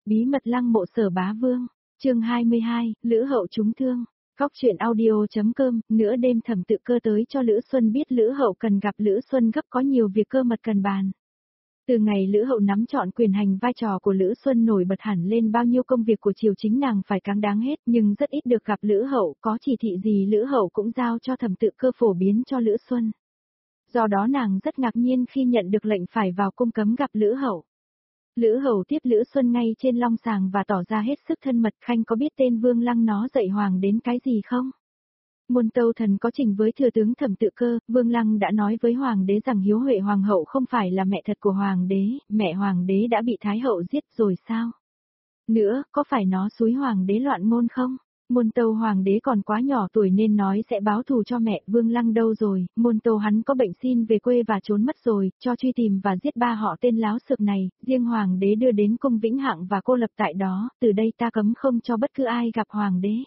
Bí mật lăng mộ Sở Bá Vương, chương 22, Lữ Hậu trúng thương. Góc truyện audio.com, nửa đêm Thẩm Tự Cơ tới cho Lữ Xuân biết Lữ Hậu cần gặp Lữ Xuân gấp có nhiều việc cơ mật cần bàn. Từ ngày Lữ Hậu nắm trọn quyền hành, vai trò của Lữ Xuân nổi bật hẳn lên, bao nhiêu công việc của triều chính nàng phải cáng đáng hết, nhưng rất ít được gặp Lữ Hậu, có chỉ thị gì Lữ Hậu cũng giao cho Thẩm Tự Cơ phổ biến cho Lữ Xuân. Do đó nàng rất ngạc nhiên khi nhận được lệnh phải vào cung cấm gặp Lữ Hậu. Lữ Hậu tiếp Lữ Xuân ngay trên long sàng và tỏ ra hết sức thân mật. Khanh có biết tên Vương Lăng nó dạy hoàng đến cái gì không? Môn Tâu Thần có trình với thừa tướng Thẩm Tự Cơ, Vương Lăng đã nói với hoàng đế rằng Hiếu Huệ hoàng hậu không phải là mẹ thật của hoàng đế, mẹ hoàng đế đã bị thái hậu giết rồi sao? Nữa, có phải nó xúi hoàng đế loạn ngôn không? Môn Tâu hoàng đế còn quá nhỏ tuổi nên nói sẽ báo thù cho mẹ. Vương Lăng đâu rồi? Môn Tâu hắn có bệnh, xin về quê và trốn mất rồi, cho truy tìm và giết ba họ tên láo xược này, riêng hoàng đế đưa đến cung Vĩnh Hạng và cô lập tại đó, từ đây ta cấm không cho bất cứ ai gặp hoàng đế.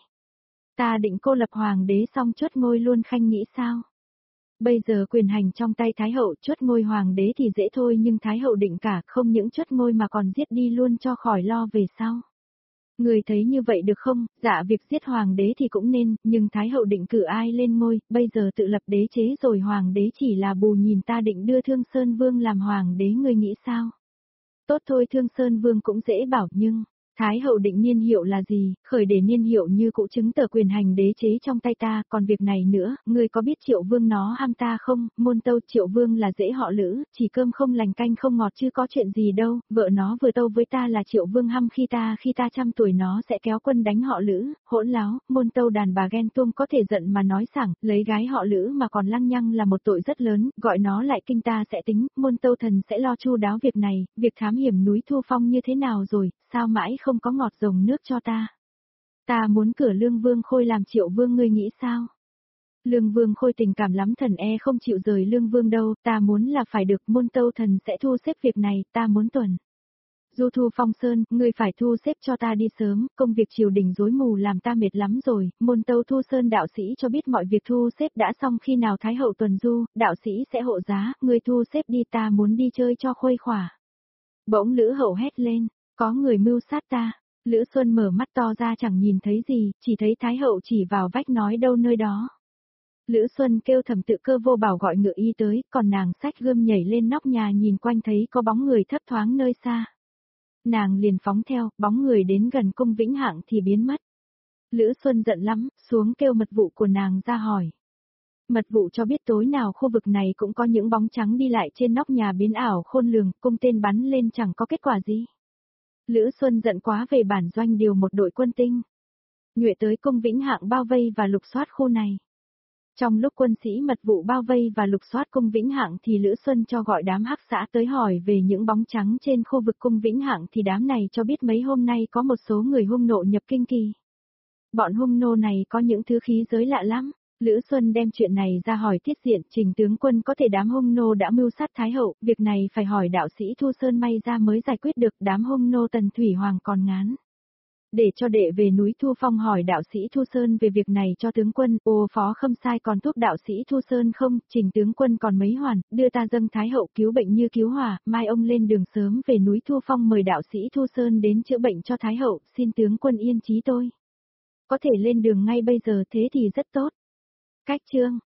Ta định cô lập hoàng đế xong chốt ngôi luôn. Khanh nghĩ sao? Bây giờ quyền hành trong tay thái hậu, chốt ngôi hoàng đế thì dễ thôi, nhưng thái hậu định cả, không những chốt ngôi mà còn giết đi luôn cho khỏi lo về sau. Người thấy như vậy được không? Dạ, việc giết hoàng đế thì cũng nên, nhưng thái hậu định cử ai lên ngôi, bây giờ tự lập đế chế rồi, hoàng đế chỉ là bù nhìn. Ta định đưa Thương Sơn Vương làm hoàng đế, ngươi nghĩ sao? Tốt thôi, Thương Sơn Vương cũng dễ bảo, nhưng thái hậu định niên hiệu là gì? Khởi để niên hiệu như cụ chứng tờ quyền hành đế chế trong tay ta. Còn việc này nữa, ngươi có biết Triệu Vương nó ham ta không? Môn Tâu, Triệu Vương là dễ họ Lữ, chỉ cơm không lành canh không ngọt chứ có chuyện gì đâu. Vợ nó vừa tâu với ta là Triệu Vương hăm khi ta 100 tuổi nó sẽ kéo quân đánh họ Lữ. Hỗn láo. Môn Tâu đàn bà ghen tuông có thể giận mà nói sảng, lấy gái họ Lữ mà còn lăng nhăng là một tội rất lớn, gọi nó lại kinh ta sẽ tính. Môn Tâu thần sẽ lo chu đáo việc này. Việc thám hiểm núi Thu Phong như thế nào rồi? Sao mãi không có ngọt rồng nước cho ta? Ta muốn cử Lương Vương Khôi làm Triệu Vương, ngươi nghĩ sao? Lương Vương Khôi tình cảm lắm, thần không chịu rời Lương Vương đâu. Ta muốn là phải được. Môn Tâu thần sẽ thu xếp việc này. Ta muốn tuần du Thu Phong Sơn, ngươi phải thu xếp cho ta đi sớm, công việc triều đình rối mù làm ta mệt lắm rồi. Môn Tâu Thu Sơn đạo sĩ cho biết mọi việc thu xếp đã xong, khi nào thái hậu tuần du, đạo sĩ sẽ hộ giá. Ngươi thu xếp đi, ta muốn đi chơi cho khuây khỏa. Bỗng Lữ Hậu hét lên, có người mưu sát ta. Lữ Xuân mở mắt to ra chẳng nhìn thấy gì, chỉ thấy thái hậu chỉ vào vách nói đâu nơi đó. Lữ Xuân kêu Thẩm Tự Cơ vô bảo gọi ngựa y tới, còn nàng xách gươm nhảy lên nóc nhà, nhìn quanh thấy có bóng người thấp thoáng nơi xa. Nàng liền phóng theo, bóng người đến gần cung Vĩnh Hạng thì biến mất. Lữ Xuân giận lắm, xuống kêu mật vụ của nàng ra hỏi. Mật vụ cho biết tối nào khu vực này cũng có những bóng trắng đi lại trên nóc nhà biến ảo khôn lường, cung tên bắn lên chẳng có kết quả gì. Lữ Xuân giận quá về bản doanh điều một đội quân tinh nhuệ tới cung Vĩnh Hạng bao vây và lục soát khu này. Trong lúc quân sĩ mật vụ bao vây và lục soát cung Vĩnh Hạng thì Lữ Xuân cho gọi đám hắc xã tới hỏi về những bóng trắng trên khu vực cung Vĩnh Hạng, thì đám này cho biết mấy hôm nay có một số người hung nộ nhập kinh kỳ. Bọn hung nô này có những thứ khí giới lạ lắm. Lữ Xuân đem chuyện này ra hỏi Tiết Diện. Trình tướng quân có thể đám hung nô đã mưu sát thái hậu, việc này phải hỏi đạo sĩ Thu Sơn may ra mới giải quyết được. Đám hung nô Tần Thủy Hoàng còn ngán. Để cho đệ về núi Thu Phong hỏi đạo sĩ Thu Sơn về việc này cho tướng quân. Ô phó khâm sai còn thuốc đạo sĩ Thu Sơn không? Trình tướng quân còn mấy hoàn, đưa ta dâng thái hậu cứu bệnh như cứu hỏa. Mai ông lên đường sớm về núi Thu Phong mời đạo sĩ Thu Sơn đến chữa bệnh cho thái hậu. Xin tướng quân yên chí tôi có thể lên đường ngay bây giờ, thế thì rất tốt. Cách chương